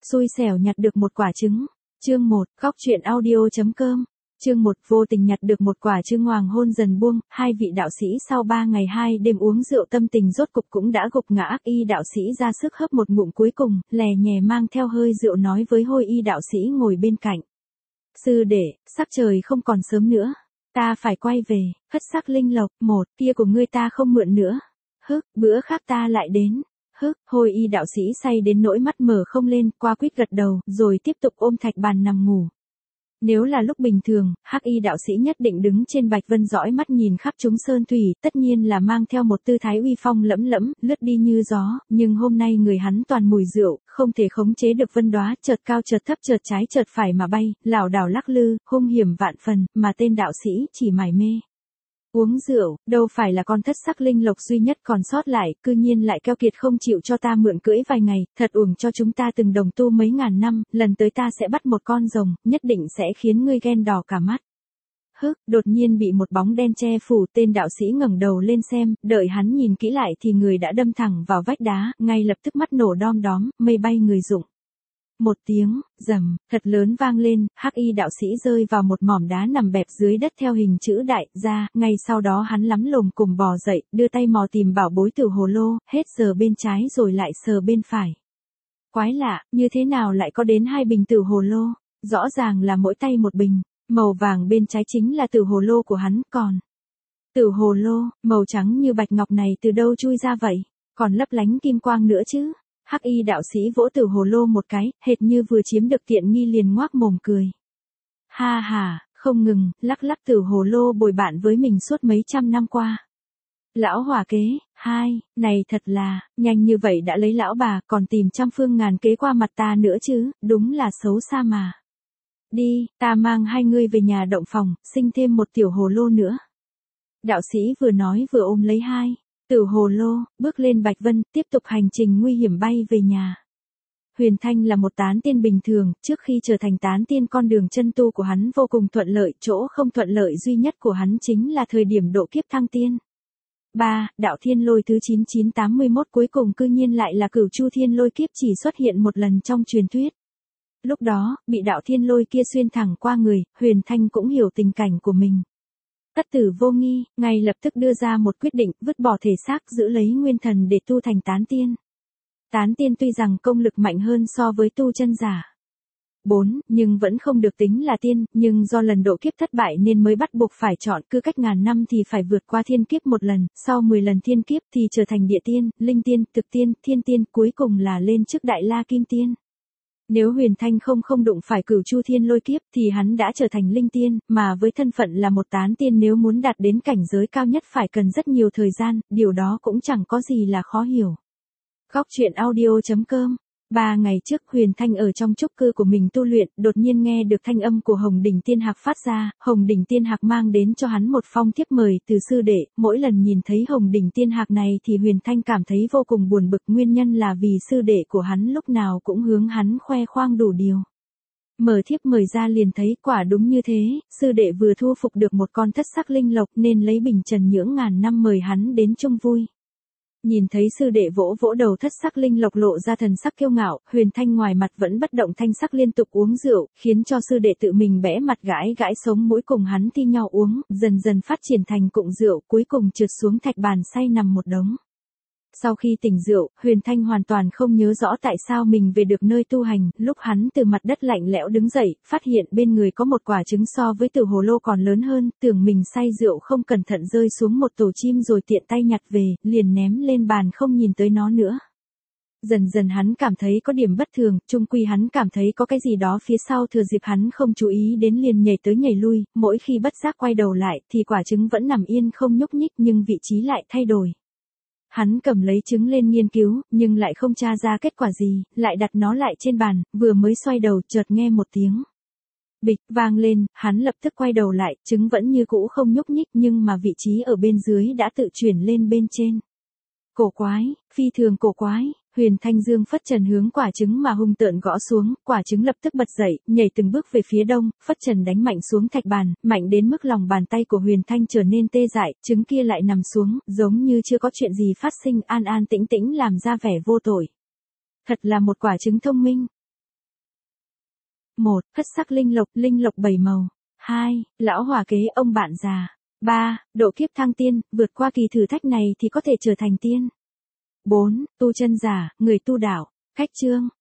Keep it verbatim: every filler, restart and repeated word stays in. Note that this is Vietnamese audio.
Xui xẻo nhặt được một quả trứng. Chương một, Góc truyện audio.com. Chương một, vô tình nhặt được một quả trứng. Hoàng hôn dần buông, hai vị đạo sĩ sau ba ngày hai đêm uống rượu tâm tình rốt cục cũng đã gục ngã. Ác y đạo sĩ ra sức hấp một ngụm cuối cùng, lè nhè mang theo hơi rượu nói với Hôi y đạo sĩ ngồi bên cạnh. Sư đệ, sắc trời không còn sớm nữa. Ta phải quay về, hất sắc linh lộc, một, kia của ngươi ta không mượn nữa. Hức, bữa khác ta lại đến. Hức, Hôi y đạo sĩ say đến nỗi mắt mở không lên, qua quýt gật đầu, rồi tiếp tục ôm thạch bàn nằm ngủ. Nếu là lúc bình thường, Hắc y đạo sĩ nhất định đứng trên bạch vân dõi mắt nhìn khắp chúng sơn thủy, tất nhiên là mang theo một tư thái uy phong lẫm lẫm, lướt đi như gió, nhưng hôm nay người hắn toàn mùi rượu, không thể khống chế được vân đóa, chợt cao chợt thấp chợt trái chợt phải mà bay, lảo đảo lắc lư, hung hiểm vạn phần, mà tên đạo sĩ chỉ mải mê uống rượu, đâu phải là con thất sắc linh lộc duy nhất còn sót lại, cư nhiên lại keo kiệt không chịu cho ta mượn cưỡi vài ngày, thật uổng cho chúng ta từng đồng tu mấy ngàn năm, lần tới ta sẽ bắt một con rồng, nhất định sẽ khiến ngươi ghen đỏ cả mắt. Hức, đột nhiên bị một bóng đen che phủ, tên đạo sĩ ngẩng đầu lên xem, đợi hắn nhìn kỹ lại thì người đã đâm thẳng vào vách đá, ngay lập tức mắt nổ đom đóm, mây bay người rụng. Một tiếng, rầm, thật lớn vang lên, Hắc y đạo sĩ rơi vào một mỏm đá nằm bẹp dưới đất theo hình chữ đại, ra, ngay sau đó hắn lắm lồm cùng bò dậy, đưa tay mò tìm bảo bối tử hồ lô, hết sờ bên trái rồi lại sờ bên phải. Quái lạ, như thế nào lại có đến hai bình tử hồ lô, rõ ràng là mỗi tay một bình, màu vàng bên trái chính là tử hồ lô của hắn, còn tử hồ lô, màu trắng như bạch ngọc này từ đâu chui ra vậy, còn lấp lánh kim quang nữa chứ. Hắc y đạo sĩ vỗ tử hồ lô một cái, hệt như vừa chiếm được tiện nghi liền ngoác mồm cười. Ha ha, không ngừng, lắc lắc tử hồ lô bồi bạn với mình suốt mấy trăm năm qua. Lão hỏa kế, hai, này thật là, nhanh như vậy đã lấy lão bà, còn tìm trăm phương ngàn kế qua mặt ta nữa chứ, đúng là xấu xa mà. Đi, ta mang hai ngươi về nhà động phòng, sinh thêm một tiểu hồ lô nữa. Đạo sĩ vừa nói vừa ôm lấy hai tử hồ lô, bước lên bạch vân, tiếp tục hành trình nguy hiểm bay về nhà. Huyền Thanh là một tán tiên bình thường, trước khi trở thành tán tiên con đường chân tu của hắn vô cùng thuận lợi, chỗ không thuận lợi duy nhất của hắn chính là thời điểm độ kiếp thăng tiên. ba. Đạo thiên lôi thứ chín nghìn chín trăm tám mươi mốt cuối cùng cư nhiên lại là Cửu Chu thiên lôi kiếp chỉ xuất hiện một lần trong truyền thuyết. Lúc đó, bị đạo thiên lôi kia xuyên thẳng qua người, Huyền Thanh cũng hiểu tình cảnh của mình. Tất tử vô nghi, ngay lập tức đưa ra một quyết định, vứt bỏ thể xác giữ lấy nguyên thần để tu thành tán tiên. Tán tiên tuy rằng công lực mạnh hơn so với tu chân giả. bốn. Nhưng vẫn không được tính là tiên, nhưng do lần độ kiếp thất bại nên mới bắt buộc phải chọn, cứ cách ngàn năm thì phải vượt qua thiên kiếp một lần, sau mười lần thiên kiếp thì trở thành địa tiên, linh tiên, thực tiên, thiên tiên, cuối cùng là lên chức đại la kim tiên. Nếu Huyền Thanh không không đụng phải Cửu Chu thiên lôi kiếp thì hắn đã trở thành linh tiên, mà với thân phận là một tán tiên nếu muốn đạt đến cảnh giới cao nhất phải cần rất nhiều thời gian, điều đó cũng chẳng có gì là khó hiểu. Góc truyện audio.com. Ba ngày trước Huyền Thanh ở trong trúc cư của mình tu luyện, đột nhiên nghe được thanh âm của Hồng Đỉnh Tiên Hạc phát ra, Hồng Đỉnh Tiên Hạc mang đến cho hắn một phong thiếp mời từ sư đệ, mỗi lần nhìn thấy Hồng Đỉnh Tiên Hạc này thì Huyền Thanh cảm thấy vô cùng buồn bực, nguyên nhân là vì sư đệ của hắn lúc nào cũng hướng hắn khoe khoang đủ điều. Mở thiếp mời ra liền thấy quả đúng như thế, sư đệ vừa thu phục được một con thất sắc linh lộc nên lấy bình trần nhưỡng ngàn năm mời hắn đến chung vui. Nhìn thấy sư đệ vỗ vỗ đầu thất sắc linh lộc lộ ra thần sắc kiêu ngạo, Huyền Thanh ngoài mặt vẫn bất động thanh sắc liên tục uống rượu, khiến cho sư đệ tự mình bẽ mặt gãi gãi sống mũi cùng hắn thi nhau uống, dần dần phát triển thành cụng rượu, cuối cùng trượt xuống thạch bàn say nằm một đống. Sau khi tỉnh rượu, Huyền Thanh hoàn toàn không nhớ rõ tại sao mình về được nơi tu hành, lúc hắn từ mặt đất lạnh lẽo đứng dậy, phát hiện bên người có một quả trứng so với tử hồ lô còn lớn hơn, tưởng mình say rượu không cẩn thận rơi xuống một tổ chim rồi tiện tay nhặt về, liền ném lên bàn không nhìn tới nó nữa. Dần dần hắn cảm thấy có điểm bất thường, chung quy hắn cảm thấy có cái gì đó phía sau thừa dịp hắn không chú ý đến liền nhảy tới nhảy lui, mỗi khi bất giác quay đầu lại thì quả trứng vẫn nằm yên không nhúc nhích nhưng vị trí lại thay đổi. Hắn cầm lấy trứng lên nghiên cứu, nhưng lại không tra ra kết quả gì, lại đặt nó lại trên bàn, vừa mới xoay đầu chợt nghe một tiếng bịch vang lên, hắn lập tức quay đầu lại, trứng vẫn như cũ không nhúc nhích nhưng mà vị trí ở bên dưới đã tự chuyển lên bên trên. Cổ quái, phi thường cổ quái. Huyền Thanh Dương phất trần hướng quả trứng mà hung tợn gõ xuống, quả trứng lập tức bật dậy, nhảy từng bước về phía đông, phất trần đánh mạnh xuống thạch bàn, mạnh đến mức lòng bàn tay của Huyền Thanh trở nên tê dại, trứng kia lại nằm xuống, giống như chưa có chuyện gì phát sinh, an an tĩnh tĩnh làm ra vẻ vô tội. Thật là một quả trứng thông minh. một. Thất sắc linh lộc, linh lộc bảy màu. hai. Lão hòa kế ông bạn già. ba. Độ kiếp thăng tiên, vượt qua kỳ thử thách này thì có thể trở thành tiên. bốn. Tu chân giả, người tu đạo. Khách chương.